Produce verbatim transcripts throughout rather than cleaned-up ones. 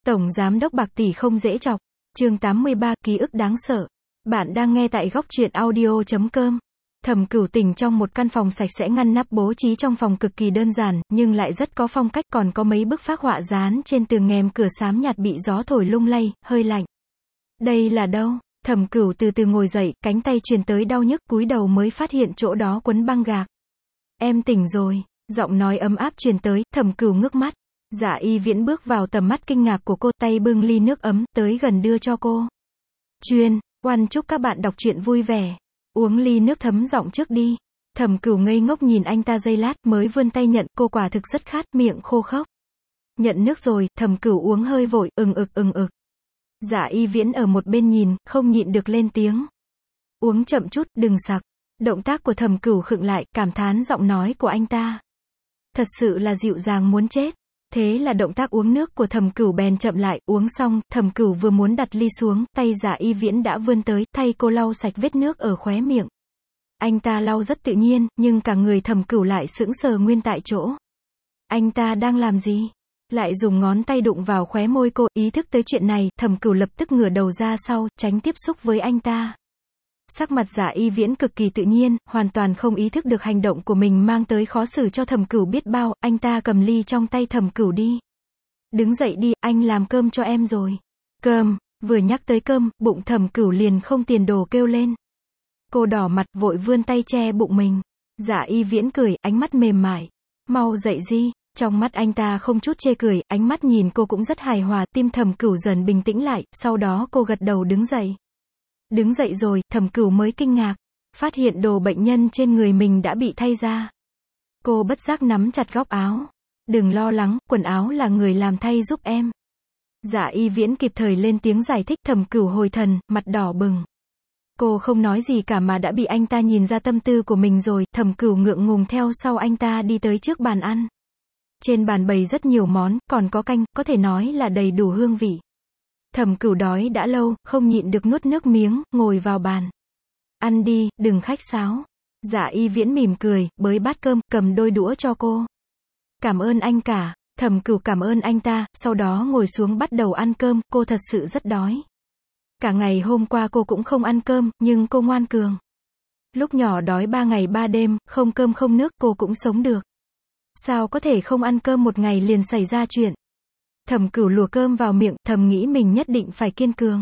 Tổng giám đốc bạc tỷ không dễ chọc. Chương tám mươi ba, ký ức đáng sợ. Bạn đang nghe tại góc truyện audio chấm com. Thẩm Cửu tỉnh trong một căn phòng sạch sẽ ngăn nắp, bố trí trong phòng cực kỳ đơn giản, nhưng lại rất có phong cách, còn có mấy bức phác họa dán trên tường, ngèm cửa xám nhạt bị gió thổi lung lay, hơi lạnh. Đây là đâu? Thẩm Cửu từ từ ngồi dậy, cánh tay truyền tới đau nhức, cúi đầu mới phát hiện chỗ đó quấn băng gạc. Em tỉnh rồi. Giọng nói ấm áp truyền tới, Thẩm Cửu ngước mắt. Dạ Y Viễn bước vào tầm mắt kinh ngạc của cô, tay bưng ly nước ấm, tới gần đưa cho cô. Chuyên, Oan chúc các bạn đọc truyện vui vẻ. Uống ly nước thấm giọng trước đi. Thẩm Cửu ngây ngốc nhìn anh ta giây lát, mới vươn tay nhận, cô quả thực rất khát, miệng khô khốc. Nhận nước rồi, Thẩm Cửu uống hơi vội, ừng ực ừng ực. Dạ Y Viễn ở một bên nhìn, không nhịn được lên tiếng. Uống chậm chút, đừng sặc. Động tác của Thẩm Cửu khựng lại, cảm thán giọng nói của anh ta. Thật sự là dịu dàng muốn chết. Thế là động tác uống nước của Thẩm Cửu bèn chậm lại, uống xong, Thẩm Cửu vừa muốn đặt ly xuống, tay Dạ Y Viễn đã vươn tới, thay cô lau sạch vết nước ở khóe miệng. Anh ta lau rất tự nhiên, nhưng cả người Thẩm Cửu lại sững sờ nguyên tại chỗ. Anh ta đang làm gì? Lại dùng ngón tay đụng vào khóe môi cô, ý thức tới chuyện này, Thẩm Cửu lập tức ngửa đầu ra sau, tránh tiếp xúc với anh ta. Sắc mặt Dạ Y Viễn cực kỳ tự nhiên, hoàn toàn không ý thức được hành động của mình mang tới khó xử cho Thẩm Cửu biết bao, anh ta cầm ly trong tay Thẩm Cửu đi. Đứng dậy đi, anh làm cơm cho em rồi. Cơm, vừa nhắc tới cơm, bụng Thẩm Cửu liền không tiền đồ kêu lên. Cô đỏ mặt, vội vươn tay che bụng mình. Dạ Y Viễn cười, ánh mắt mềm mại. Mau dậy đi. Trong mắt anh ta không chút chê cười, ánh mắt nhìn cô cũng rất hài hòa, tim Thẩm Cửu dần bình tĩnh lại, sau đó cô gật đầu đứng dậy. Đứng dậy rồi, Thẩm Cửu mới kinh ngạc, phát hiện đồ bệnh nhân trên người mình đã bị thay ra. Cô bất giác nắm chặt góc áo. Đừng lo lắng, quần áo là người làm thay giúp em. Dạ Y Viễn kịp thời lên tiếng giải thích, Thẩm Cửu hồi thần, mặt đỏ bừng. Cô không nói gì cả mà đã bị anh ta nhìn ra tâm tư của mình rồi, Thẩm Cửu ngượng ngùng theo sau anh ta đi tới trước bàn ăn. Trên bàn bày rất nhiều món, còn có canh, có thể nói là đầy đủ hương vị. Thẩm Cửu đói đã lâu, không nhịn được nuốt nước miếng, ngồi vào bàn. Ăn đi, đừng khách sáo. Dạ Y Viễn mỉm cười, bới bát cơm, cầm đôi đũa cho cô. Cảm ơn anh cả. Thẩm Cửu cảm ơn anh ta, sau đó ngồi xuống bắt đầu ăn cơm, cô thật sự rất đói. Cả ngày hôm qua cô cũng không ăn cơm, nhưng cô ngoan cường. Lúc nhỏ đói ba ngày ba đêm, không cơm không nước, cô cũng sống được. Sao có thể không ăn cơm một ngày liền xảy ra chuyện? Thẩm Cửu lùa cơm vào miệng, thầm nghĩ mình nhất định phải kiên cường.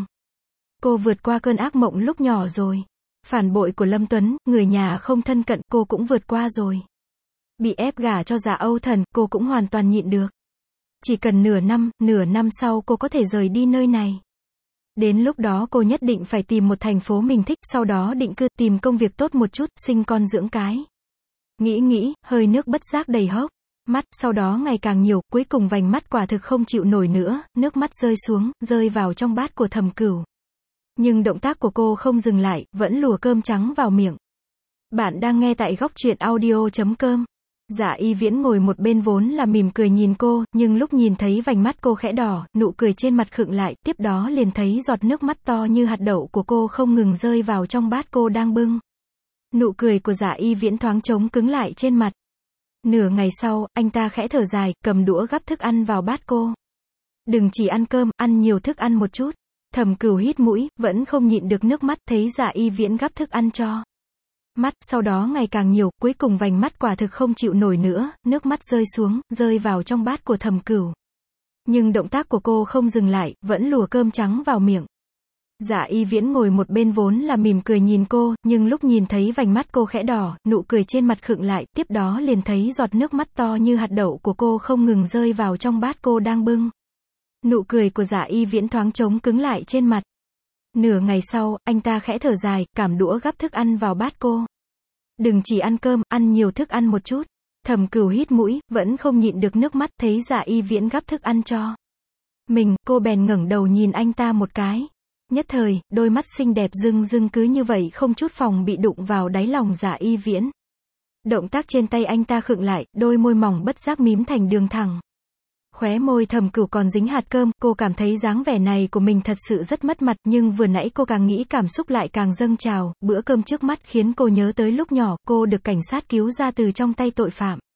Cô vượt qua cơn ác mộng lúc nhỏ rồi. Phản bội của Lâm Tuấn, người nhà không thân cận, cô cũng vượt qua rồi. Bị ép gả cho Dạ Âu Thần, cô cũng hoàn toàn nhịn được. Chỉ cần nửa năm, nửa năm sau cô có thể rời đi nơi này. Đến lúc đó cô nhất định phải tìm một thành phố mình thích, sau đó định cư, tìm công việc tốt một chút, sinh con dưỡng cái. Nghĩ nghĩ, hơi nước bất giác đầy hốc mắt, sau đó ngày càng nhiều, cuối cùng vành mắt quả thực không chịu nổi nữa, nước mắt rơi xuống, rơi vào trong bát của Thẩm Cửu. Nhưng động tác của cô không dừng lại, vẫn lùa cơm trắng vào miệng. Bạn đang nghe tại góc truyện audio chấm com. Dạ Y Viễn ngồi một bên vốn là mỉm cười nhìn cô, nhưng lúc nhìn thấy vành mắt cô khẽ đỏ, nụ cười trên mặt khựng lại, tiếp đó liền thấy giọt nước mắt to như hạt đậu của cô không ngừng rơi vào trong bát cô đang bưng. Nụ cười của Dạ Y Viễn thoáng trống cứng lại trên mặt. Nửa ngày sau, anh ta khẽ thở dài, cầm đũa gắp thức ăn vào bát cô. Đừng chỉ ăn cơm, ăn nhiều thức ăn một chút. Thẩm Cửu hít mũi, vẫn không nhịn được nước mắt, thấy Dạ Y Viễn gắp thức ăn cho. Mắt, sau đó ngày càng nhiều, cuối cùng vành mắt quả thực không chịu nổi nữa, nước mắt rơi xuống, rơi vào trong bát của Thẩm Cửu. Nhưng động tác của cô không dừng lại, vẫn lùa cơm trắng vào miệng. Dạ Y Viễn ngồi một bên vốn là mỉm cười nhìn cô, nhưng lúc nhìn thấy vành mắt cô khẽ đỏ, nụ cười trên mặt khựng lại, tiếp đó liền thấy giọt nước mắt to như hạt đậu của cô không ngừng rơi vào trong bát cô đang bưng. Nụ cười của Dạ Y Viễn thoáng trống cứng lại trên mặt. Nửa ngày sau, anh ta khẽ thở dài, cảm đũa gắp thức ăn vào bát cô. Đừng chỉ ăn cơm, ăn nhiều thức ăn một chút. Thẩm Cửu hít mũi, vẫn không nhịn được nước mắt, thấy Dạ Y Viễn gắp thức ăn cho mình, cô bèn ngẩng đầu nhìn anh ta một cái. Nhất thời, đôi mắt xinh đẹp rưng rưng cứ như vậy không chút phòng bị đụng vào đáy lòng Dạ Y Viễn. Động tác trên tay anh ta khựng lại, đôi môi mỏng bất giác mím thành đường thẳng. Khóe môi Thẩm Cửu còn dính hạt cơm, cô cảm thấy dáng vẻ này của mình thật sự rất mất mặt, nhưng vừa nãy cô càng nghĩ cảm xúc lại càng dâng trào, bữa cơm trước mắt khiến cô nhớ tới lúc nhỏ, cô được cảnh sát cứu ra từ trong tay tội phạm.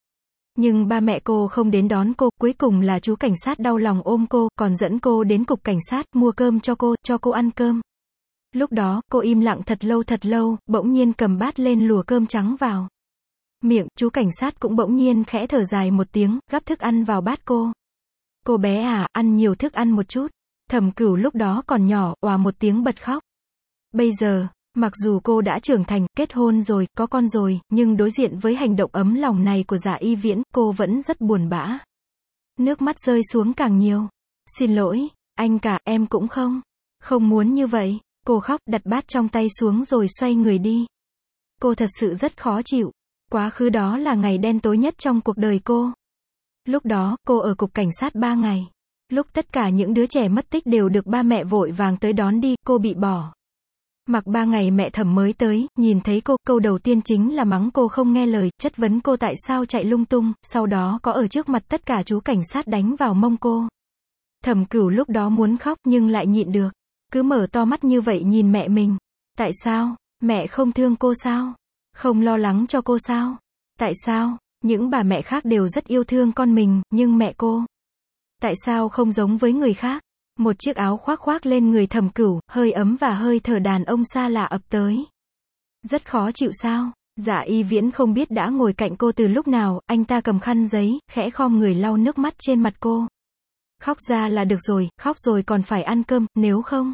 Nhưng ba mẹ cô không đến đón cô, cuối cùng là chú cảnh sát đau lòng ôm cô, còn dẫn cô đến cục cảnh sát, mua cơm cho cô, cho cô ăn cơm. Lúc đó, cô im lặng thật lâu thật lâu, bỗng nhiên cầm bát lên lùa cơm trắng vào miệng, chú cảnh sát cũng bỗng nhiên khẽ thở dài một tiếng, gắp thức ăn vào bát cô. Cô bé à, ăn nhiều thức ăn một chút. Thẩm Cửu lúc đó còn nhỏ, òa một tiếng bật khóc. Bây giờ, mặc dù cô đã trưởng thành, kết hôn rồi, có con rồi, nhưng đối diện với hành động ấm lòng này của Dạ Y Viễn, cô vẫn rất buồn bã. Nước mắt rơi xuống càng nhiều. Xin lỗi, anh cả, em cũng không. Không muốn như vậy. Cô khóc, đặt bát trong tay xuống rồi xoay người đi. Cô thật sự rất khó chịu. Quá khứ đó là ngày đen tối nhất trong cuộc đời cô. Lúc đó, cô ở cục cảnh sát ba ngày. Lúc tất cả những đứa trẻ mất tích đều được ba mẹ vội vàng tới đón đi, cô bị bỏ. Mặc ba ngày mẹ Thẩm mới tới, nhìn thấy cô, câu đầu tiên chính là mắng cô không nghe lời, chất vấn cô tại sao chạy lung tung, sau đó có ở trước mặt tất cả chú cảnh sát đánh vào mông cô. Thẩm Cửu lúc đó muốn khóc nhưng lại nhịn được. Cứ mở to mắt như vậy nhìn mẹ mình. Tại sao? Mẹ không thương cô sao? Không lo lắng cho cô sao? Tại sao? Những bà mẹ khác đều rất yêu thương con mình, nhưng mẹ cô, tại sao không giống với người khác? Một chiếc áo khoác khoác lên người Thẩm Cửu, hơi ấm và hơi thở đàn ông xa lạ ập tới. Rất khó chịu sao? Dạ Y Viễn không biết đã ngồi cạnh cô từ lúc nào, anh ta cầm khăn giấy, khẽ khom người lau nước mắt trên mặt cô. Khóc ra là được rồi, khóc rồi còn phải ăn cơm, nếu không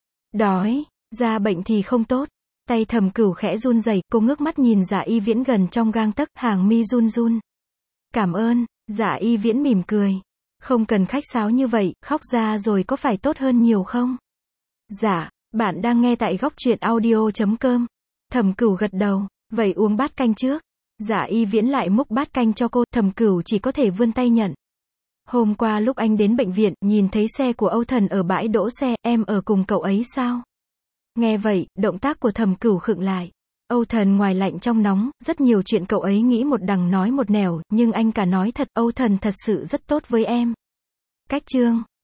đói, ra bệnh thì không tốt. Tay Thẩm Cửu khẽ run rẩy, cô ngước mắt nhìn Dạ Y Viễn gần trong gang tấc, hàng mi run run. Cảm ơn. Dạ Y Viễn mỉm cười. Không cần khách sáo như vậy, khóc ra rồi có phải tốt hơn nhiều không? Dạ, bạn đang nghe tại góc truyện audio chấm com. Thẩm Cửu gật đầu, vậy uống bát canh trước. Dạ Y Viễn lại múc bát canh cho cô, Thẩm Cửu chỉ có thể vươn tay nhận. Hôm qua lúc anh đến bệnh viện, nhìn thấy xe của Âu Thần ở bãi đỗ xe, em ở cùng cậu ấy sao? Nghe vậy, động tác của Thẩm Cửu khựng lại. Âu Thần ngoài lạnh trong nóng, rất nhiều chuyện cậu ấy nghĩ một đằng nói một nẻo, nhưng anh cả nói thật, Âu Thần thật sự rất tốt với em. Cách chương